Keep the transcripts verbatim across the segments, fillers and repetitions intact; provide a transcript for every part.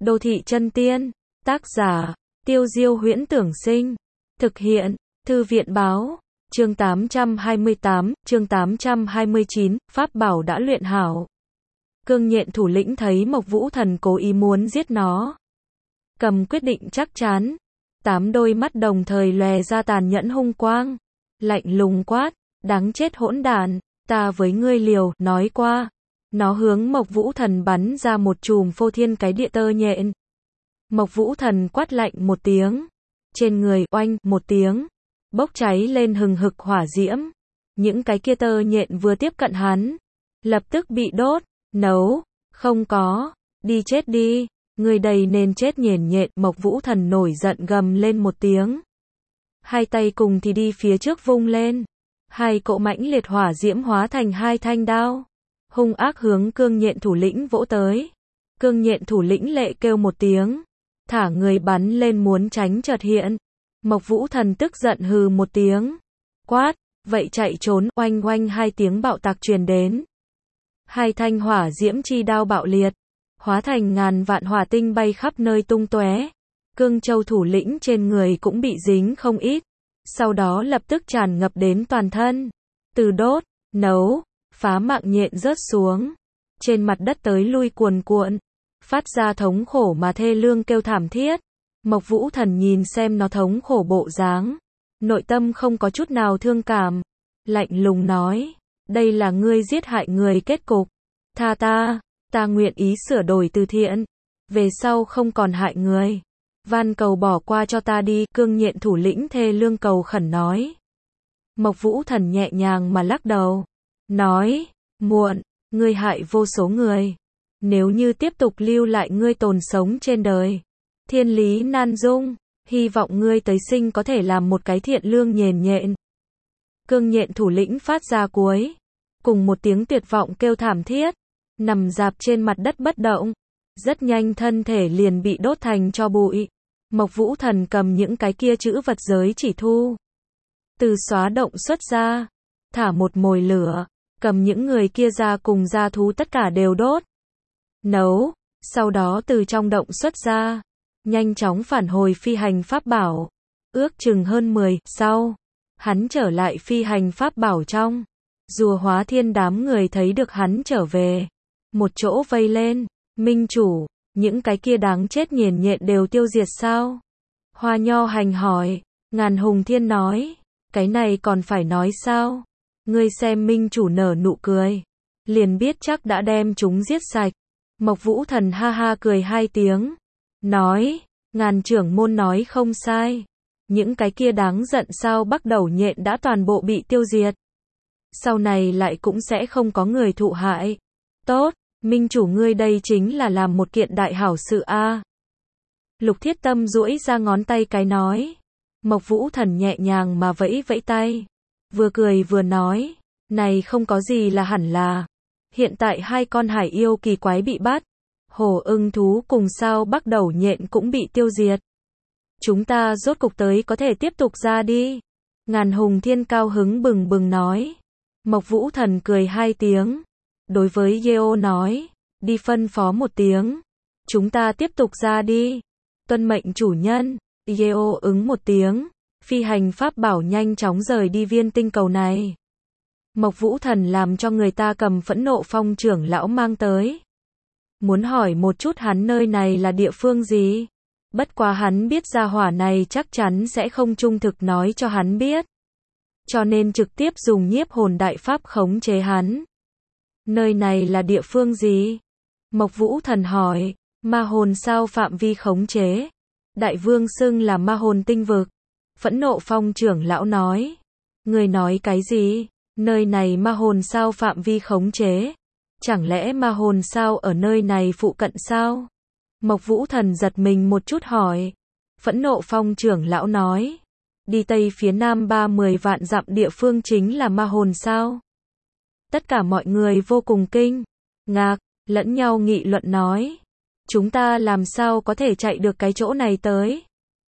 Đô thị chân tiên, tác giả, Tiêu Diêu Huyễn Tưởng Sinh, thực hiện, Thư viện báo, chương tám trăm hai mươi tám, chương tám trăm hai mươi chín, pháp bảo đã luyện hảo. Cương Nhện thủ lĩnh thấy Mộc Vũ Thần cố ý muốn giết nó, cầm quyết định chắc chắn, tám đôi mắt đồng thời lòe ra tàn nhẫn hung quang, lạnh lùng quát, đáng chết hỗn đản, ta với ngươi liều, nói qua. Nó hướng Mộc Vũ Thần bắn ra một chùm phô thiên cái địa tơ nhện. Mộc Vũ Thần quát lạnh một tiếng, trên người oanh một tiếng, bốc cháy lên hừng hực hỏa diễm. Những cái kia tơ nhện vừa tiếp cận hắn, lập tức bị đốt, nấu, không có, đi chết đi, người đầy nên chết nhện nhện. Mộc Vũ Thần nổi giận gầm lên một tiếng, hai tay cùng thì đi phía trước vung lên, hai cỗ mãnh liệt hỏa diễm hóa thành hai thanh đao, hung ác hướng Cương Nhện thủ lĩnh vỗ tới. Cương Nhện thủ lĩnh lệ kêu một tiếng, thả người bắn lên muốn tránh chợt hiện. Mộc Vũ Thần tức giận hừ một tiếng, quát, vậy chạy trốn. Oanh oanh hai tiếng bạo tạc truyền đến, hai thanh hỏa diễm chi đao bạo liệt, hóa thành ngàn vạn hỏa tinh bay khắp nơi tung tóe. Cương Châu thủ lĩnh trên người cũng bị dính không ít, sau đó lập tức tràn ngập đến toàn thân, từ đốt, nấu, phá mạng nhện rớt xuống, trên mặt đất tới lui cuồn cuộn, phát ra thống khổ mà thê lương kêu thảm thiết. Mộc Vũ Thần nhìn xem nó thống khổ bộ dáng, nội tâm không có chút nào thương cảm, lạnh lùng nói, đây là ngươi giết hại người kết cục, tha ta, ta nguyện ý sửa đổi từ thiện, về sau không còn hại người, van cầu bỏ qua cho ta đi. Cương Nhện thủ lĩnh thê lương cầu khẩn nói. Mộc Vũ Thần nhẹ nhàng mà lắc đầu, nói, muộn, ngươi hại vô số người, nếu như tiếp tục lưu lại ngươi tồn sống trên đời, thiên lý nan dung, hy vọng ngươi tới sinh có thể làm một cái thiện lương nhện nhện. Cương Nhện thủ lĩnh phát ra cuối cùng một tiếng tuyệt vọng kêu thảm thiết, nằm dạp trên mặt đất bất động, rất nhanh thân thể liền bị đốt thành tro bụi. Mộc Vũ Thần cầm những cái kia chữ vật giới chỉ thu từ xóa động xuất ra, thả một mồi lửa, cầm những người kia ra cùng gia thú tất cả đều đốt, nấu, sau đó từ trong động xuất ra, nhanh chóng phản hồi phi hành pháp bảo. Ước chừng hơn mười sau, hắn trở lại phi hành pháp bảo trong. Rùa Hóa Thiên đám người thấy được hắn trở về, một chỗ vây lên, minh chủ, những cái kia đáng chết nhện nhện đều tiêu diệt sao? Hoa Nho Hành hỏi. Ngàn Hùng Thiên nói, cái này còn phải nói sao? Ngươi xem minh chủ nở nụ cười, liền biết chắc đã đem chúng giết sạch. Mộc Vũ Thần ha ha cười hai tiếng, nói, Ngàn trưởng môn nói không sai, những cái kia đáng giận sao Bắc Đầu nhện đã toàn bộ bị tiêu diệt, sau này lại cũng sẽ không có người thụ hại. Tốt, minh chủ ngươi đây chính là làm một kiện đại hảo sự a. Lục Thiết Tâm duỗi ra ngón tay cái nói. Mộc Vũ Thần nhẹ nhàng mà vẫy vẫy tay, vừa cười vừa nói, này không có gì là hẳn là, hiện tại hai con hải yêu kỳ quái bị bắt, hổ ưng thú cùng sao Bắc Đầu nhện cũng bị tiêu diệt, chúng ta rốt cục tới có thể tiếp tục ra đi. Ngàn Hùng Thiên cao hứng bừng bừng nói. Mộc Vũ Thần cười hai tiếng, đối với Yeo nói, đi phân phó một tiếng, chúng ta tiếp tục ra đi. Tuân mệnh chủ nhân. Yeo ứng một tiếng, phi hành pháp bảo nhanh chóng rời đi viên tinh cầu này. Mộc Vũ Thần làm cho người ta cầm Phẫn Nộ Phong trưởng lão mang tới, muốn hỏi một chút hắn nơi này là địa phương gì, bất quá hắn biết gia hỏa này chắc chắn sẽ không trung thực nói cho hắn biết, cho nên trực tiếp dùng nhiếp hồn đại pháp khống chế hắn. Nơi này là địa phương gì? Mộc Vũ Thần hỏi. Ma hồn sao phạm vi khống chế, đại vương xưng là ma hồn tinh vực. Phẫn Nộ Phong trưởng lão nói. Người nói cái gì? Nơi này ma hồn sao phạm vi khống chế, chẳng lẽ ma hồn sao ở nơi này phụ cận sao? Mộc Vũ Thần giật mình một chút hỏi. Phẫn Nộ Phong trưởng lão nói, đi tây phía nam ba mươi vạn dặm địa phương chính là ma hồn sao. Tất cả mọi người vô cùng kinh ngạc, lẫn nhau nghị luận nói, chúng ta làm sao có thể chạy được cái chỗ này tới?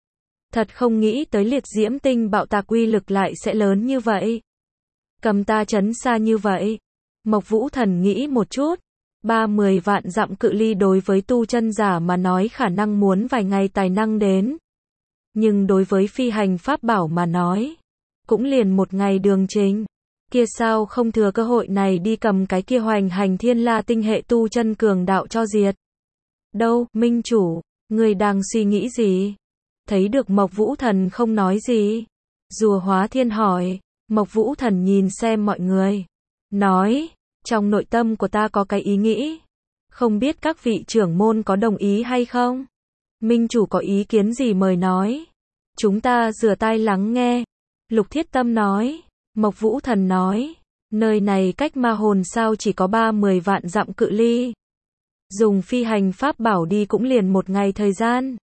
Thật không nghĩ tới liệt diễm tinh bạo tạc uy lực lại sẽ lớn như vậy, cầm ta chấn xa như vậy. Mộc Vũ Thần nghĩ một chút, Ba mươi vạn dặm cự ly đối với tu chân giả mà nói khả năng muốn vài ngày tài năng đến. Nhưng đối với phi hành pháp bảo mà nói, cũng liền một ngày đường trình. Kia sao không thừa cơ hội này đi cầm cái kia hoành hành thiên la tinh hệ tu chân cường đạo cho diệt. Đâu, minh chủ, người đang suy nghĩ gì? Thấy được Mộc Vũ Thần không nói gì. Rùa Hóa Thiên hỏi, Mộc Vũ Thần nhìn xem mọi người. Nói, trong nội tâm của ta có cái ý nghĩ. Không biết các vị trưởng môn có đồng ý hay không? Minh chủ có ý kiến gì mời nói. Chúng ta rửa tai lắng nghe. Lục Thiết Tâm nói. Mộc Vũ Thần nói. Nơi này cách ma hồn sao chỉ có ba mươi vạn dặm cự ly. Dùng phi hành pháp bảo đi cũng liền một ngày thời gian.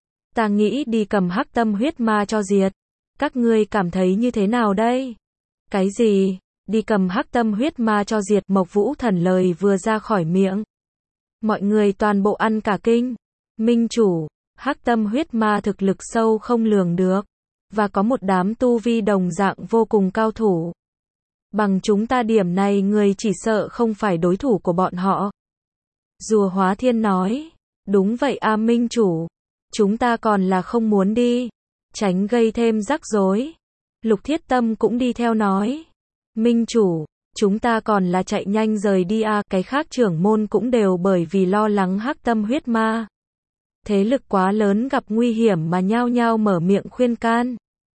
Ta nghĩ đi cầm hắc tâm huyết ma cho diệt. Các ngươi cảm thấy như thế nào đây? Cái gì? Đi cầm hắc tâm huyết ma cho diệt. Mộc Vũ Thần lời vừa ra khỏi miệng. Mọi người toàn bộ ăn cả kinh. Minh chủ, hắc tâm huyết ma thực lực sâu không lường được. Và có một đám tu vi đồng dạng vô cùng cao thủ. Bằng chúng ta điểm này người chỉ sợ không phải đối thủ của bọn họ. Rùa Hóa Thiên nói. Đúng vậy a minh chủ. Chúng ta còn là không muốn đi. Tránh gây thêm rắc rối. Lục Thiết Tâm cũng đi theo nói. Minh chủ, chúng ta còn là chạy nhanh rời đi a. Cái khác trưởng môn cũng đều bởi vì lo lắng hắc tâm huyết ma. Thế lực quá lớn gặp nguy hiểm mà nhao nhao mở miệng khuyên can.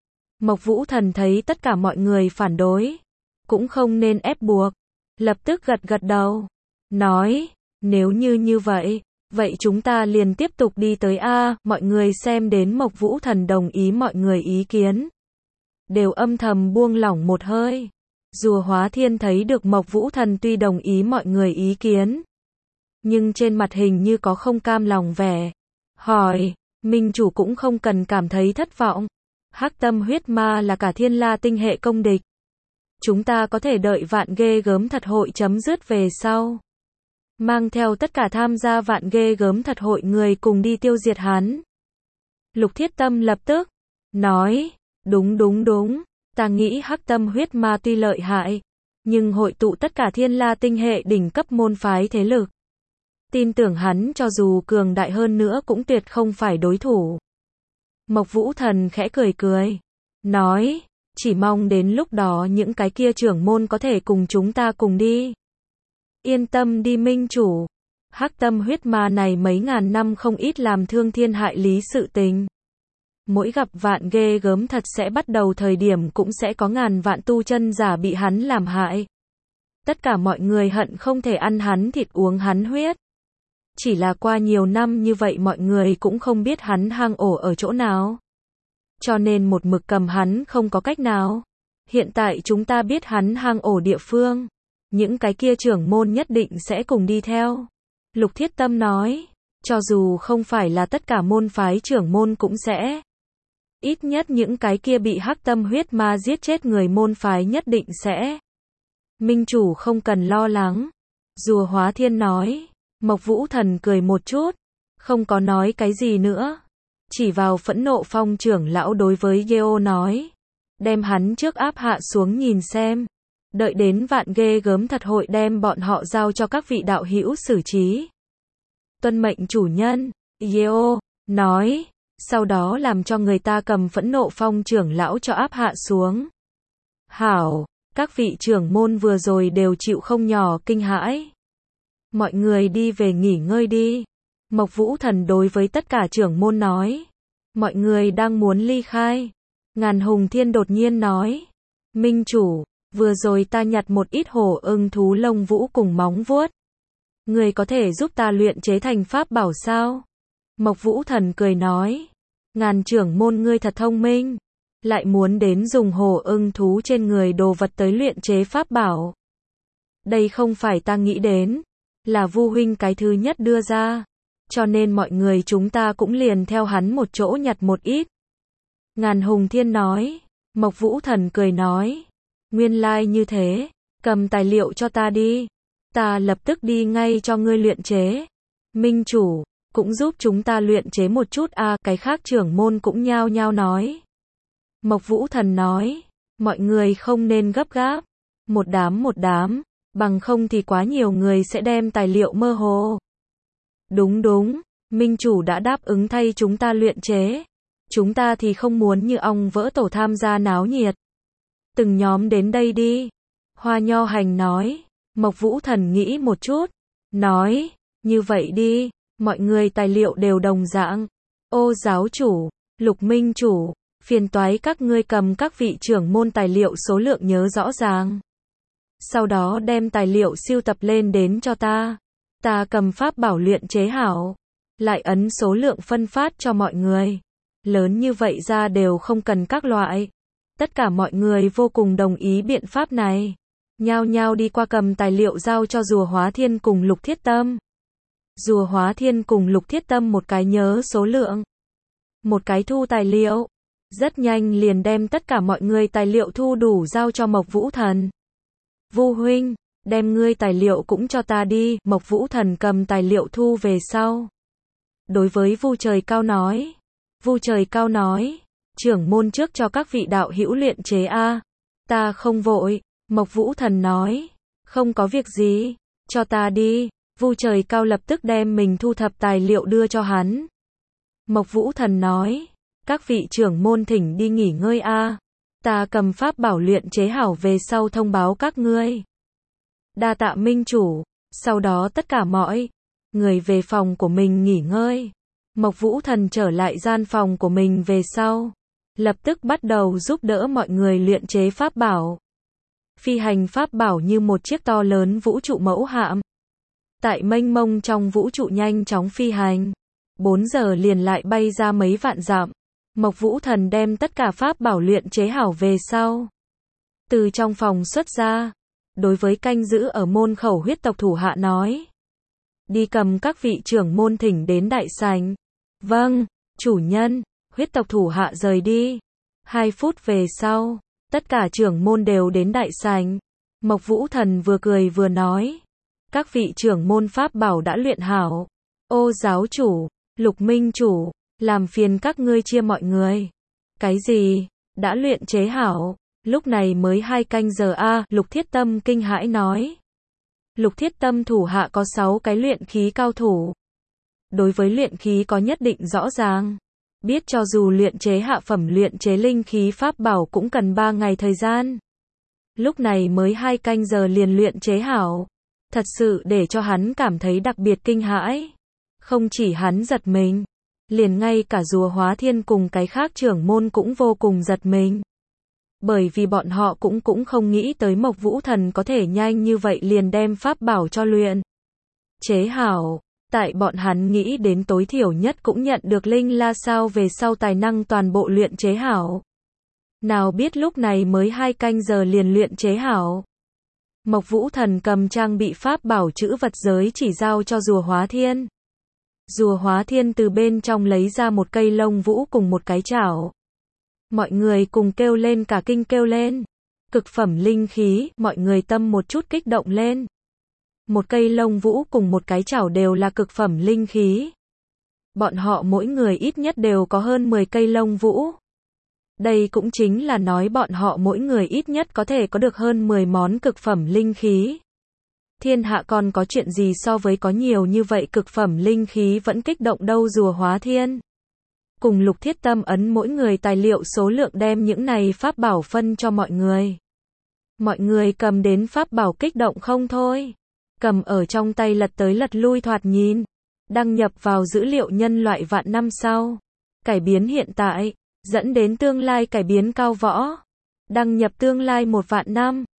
Mộc Vũ Thần thấy tất cả mọi người phản đối. Cũng không nên ép buộc. Lập tức gật gật đầu. Nói, nếu như như vậy, vậy chúng ta liền tiếp tục đi tới A. Mọi người xem đến Mộc Vũ Thần đồng ý mọi người ý kiến. Đều âm thầm buông lỏng một hơi. Rùa Hóa Thiên thấy được Mộc Vũ Thần tuy đồng ý mọi người ý kiến. Nhưng trên mặt hình như có không cam lòng vẻ. Hỏi, minh chủ cũng không cần cảm thấy thất vọng. Hắc tâm huyết ma là cả thiên la tinh hệ công địch. Chúng ta có thể đợi vạn ghê gớm thật hội chấm dứt về sau. Mang theo tất cả tham gia vạn ghê gớm thật hội người cùng đi tiêu diệt hắn. Lục Thiết Tâm lập tức nói, đúng đúng đúng, ta nghĩ hắc tâm huyết ma tuy lợi hại, nhưng hội tụ tất cả thiên la tinh hệ đỉnh cấp môn phái thế lực. Tin tưởng hắn cho dù cường đại hơn nữa cũng tuyệt không phải đối thủ. Mộc Vũ Thần khẽ cười cười, nói, chỉ mong đến lúc đó những cái kia trưởng môn có thể cùng chúng ta cùng đi. Yên tâm đi minh chủ, hắc tâm huyết ma này mấy ngàn năm không ít làm thương thiên hại lý sự tình. Mỗi gặp vạn ghê gớm thật sẽ bắt đầu thời điểm cũng sẽ có ngàn vạn tu chân giả bị hắn làm hại. Tất cả mọi người hận không thể ăn hắn thịt uống hắn huyết. Chỉ là qua nhiều năm như vậy mọi người cũng không biết hắn hang ổ ở chỗ nào. Cho nên một mực cầm hắn không có cách nào. Hiện tại chúng ta biết hắn hang ổ địa phương. Những cái kia trưởng môn nhất định sẽ cùng đi theo. Lục Thiết Tâm nói, cho dù không phải là tất cả môn phái trưởng môn cũng sẽ. Ít nhất những cái kia bị hắc tâm huyết ma giết chết người môn phái nhất định sẽ. Minh chủ không cần lo lắng. Rùa Hóa Thiên nói. Mộc Vũ Thần cười một chút. Không có nói cái gì nữa. Chỉ vào Phẫn Nộ Phong trưởng lão đối với Geo nói. Đem hắn trước áp hạ xuống nhìn xem. Đợi đến vạn ghê gớm thật hội đem bọn họ giao cho các vị đạo hữu xử trí. Tuân mệnh chủ nhân. Geo nói. Sau đó làm cho người ta cầm Phẫn Nộ Phong trưởng lão cho áp hạ xuống. Hảo, các vị trưởng môn vừa rồi đều chịu không nhỏ kinh hãi. Mọi người đi về nghỉ ngơi đi. Mộc Vũ Thần đối với tất cả trưởng môn nói. Mọi người đang muốn ly khai. Ngàn Hùng Thiên đột nhiên nói. Minh chủ, vừa rồi ta nhặt một ít hổ ưng thú lông vũ cùng móng vuốt. Người có thể giúp ta luyện chế thành pháp bảo sao? Mộc Vũ Thần cười nói. Ngàn trưởng môn ngươi thật thông minh. Lại muốn đến dùng hổ ưng thú trên người đồ vật tới luyện chế pháp bảo. Đây không phải ta nghĩ đến. Là Vu huynh cái thứ nhất đưa ra. Cho nên mọi người chúng ta cũng liền theo hắn một chỗ nhặt một ít. Ngàn Hùng Thiên nói. Mộc Vũ Thần cười nói. Nguyên lai như thế. Cầm tài liệu cho ta đi. Ta lập tức đi ngay cho ngươi luyện chế. Minh chủ, cũng giúp chúng ta luyện chế một chút a. À, cái khác trưởng môn cũng nhao nhao nói. Mộc Vũ Thần nói. Mọi người không nên gấp gáp. Một đám một đám. Bằng không thì quá nhiều người sẽ đem tài liệu mơ hồ. Đúng đúng, minh chủ đã đáp ứng thay chúng ta luyện chế. Chúng ta thì không muốn như ong vỡ tổ tham gia náo nhiệt. Từng nhóm đến đây đi. Hoa Nho Hành nói. Mộc Vũ Thần nghĩ một chút. Nói, như vậy đi, mọi người tài liệu đều đồng dạng. Ô giáo chủ, Lục minh chủ, phiền toái các ngươi cầm các vị trưởng môn tài liệu số lượng nhớ rõ ràng. Sau đó đem tài liệu siêu tập lên đến cho ta. Ta cầm pháp bảo luyện chế hảo. Lại ấn số lượng phân phát cho mọi người. Lớn như vậy ra đều không cần các loại. Tất cả mọi người vô cùng đồng ý biện pháp này. Nhao nhao đi qua cầm tài liệu giao cho Rùa Hóa Thiên cùng Lục Thiết Tâm. Rùa Hóa Thiên cùng Lục Thiết Tâm một cái nhớ số lượng. Một cái thu tài liệu. Rất nhanh liền đem tất cả mọi người tài liệu thu đủ giao cho Mộc Vũ Thần. Vu huynh, đem ngươi tài liệu cũng cho ta đi. Mộc Vũ Thần cầm tài liệu thu về sau. Đối với Vu Trời Cao nói. Vu Trời Cao nói. Trưởng môn trước cho các vị đạo hữu luyện chế a. Ta không vội. Mộc Vũ Thần nói. Không có việc gì. Cho ta đi. Vu Trời Cao lập tức đem mình thu thập tài liệu đưa cho hắn. Mộc Vũ Thần nói. Các vị trưởng môn thỉnh đi nghỉ ngơi a. Ta cầm pháp bảo luyện chế hảo về sau thông báo các ngươi. Đa tạ minh chủ. Sau đó tất cả mọi người về phòng của mình nghỉ ngơi. Mộc Vũ Thần trở lại gian phòng của mình về sau. Lập tức bắt đầu giúp đỡ mọi người luyện chế pháp bảo. Phi hành pháp bảo như một chiếc to lớn vũ trụ mẫu hạm. Tại mênh mông trong vũ trụ nhanh chóng phi hành. bốn giờ liền lại bay ra mấy vạn dặm. Mộc Vũ Thần đem tất cả pháp bảo luyện chế hảo về sau. Từ trong phòng xuất ra. Đối với canh giữ ở môn khẩu huyết tộc thủ hạ nói. Đi cầm các vị trưởng môn thỉnh đến đại sảnh. Vâng, chủ nhân. Huyết tộc thủ hạ rời đi. Hai phút về sau. Tất cả trưởng môn đều đến đại sảnh. Mộc Vũ Thần vừa cười vừa nói. Các vị trưởng môn pháp bảo đã luyện hảo. Ô giáo chủ, Lục minh chủ, làm phiền các ngươi chia mọi người. Cái gì? Đã luyện chế hảo? Lúc này mới hai canh giờ a. À, Lục Thiết Tâm kinh hãi nói. Lục Thiết Tâm thủ hạ có sáu cái luyện khí cao thủ. Đối với luyện khí có nhất định rõ ràng. Biết cho dù luyện chế hạ phẩm luyện chế linh khí pháp bảo cũng cần ba ngày thời gian. Lúc này mới hai canh giờ liền luyện chế hảo. Thật sự để cho hắn cảm thấy đặc biệt kinh hãi. Không chỉ hắn giật mình. Liền ngay cả Rùa Hóa Thiên cùng cái khác trưởng môn cũng vô cùng giật mình. Bởi vì bọn họ cũng cũng không nghĩ tới Mộc Vũ Thần có thể nhanh như vậy liền đem pháp bảo cho luyện chế hảo. Tại bọn hắn nghĩ đến tối thiểu nhất cũng nhận được linh la sao về sau tài năng toàn bộ luyện chế hảo. Nào biết lúc này mới hai canh giờ liền luyện chế hảo. Mộc Vũ Thần cầm trang bị pháp bảo chữ vật giới chỉ giao cho Rùa Hóa Thiên. Rùa Hóa Thiên từ bên trong lấy ra một cây lông vũ cùng một cái chảo. Mọi người cùng kêu lên cả kinh kêu lên. Cực phẩm linh khí, mọi người tâm một chút kích động lên. Một cây lông vũ cùng một cái chảo đều là cực phẩm linh khí. Bọn họ mỗi người ít nhất đều có hơn mười cây lông vũ. Đây cũng chính là nói bọn họ mỗi người ít nhất có thể có được hơn mười món cực phẩm linh khí. Thiên hạ còn có chuyện gì so với có nhiều như vậy cực phẩm linh khí vẫn kích động đâu. Rùa Hóa Thiên cùng Lục Thiết Tâm ấn mỗi người tài liệu số lượng đem những này pháp bảo phân cho mọi người. Mọi người cầm đến pháp bảo kích động không thôi. Cầm ở trong tay lật tới lật lui thoạt nhìn. Đăng nhập vào dữ liệu nhân loại vạn năm sau. Cải biến hiện tại. Dẫn đến tương lai cải biến cao võ. Đăng nhập tương lai một vạn năm.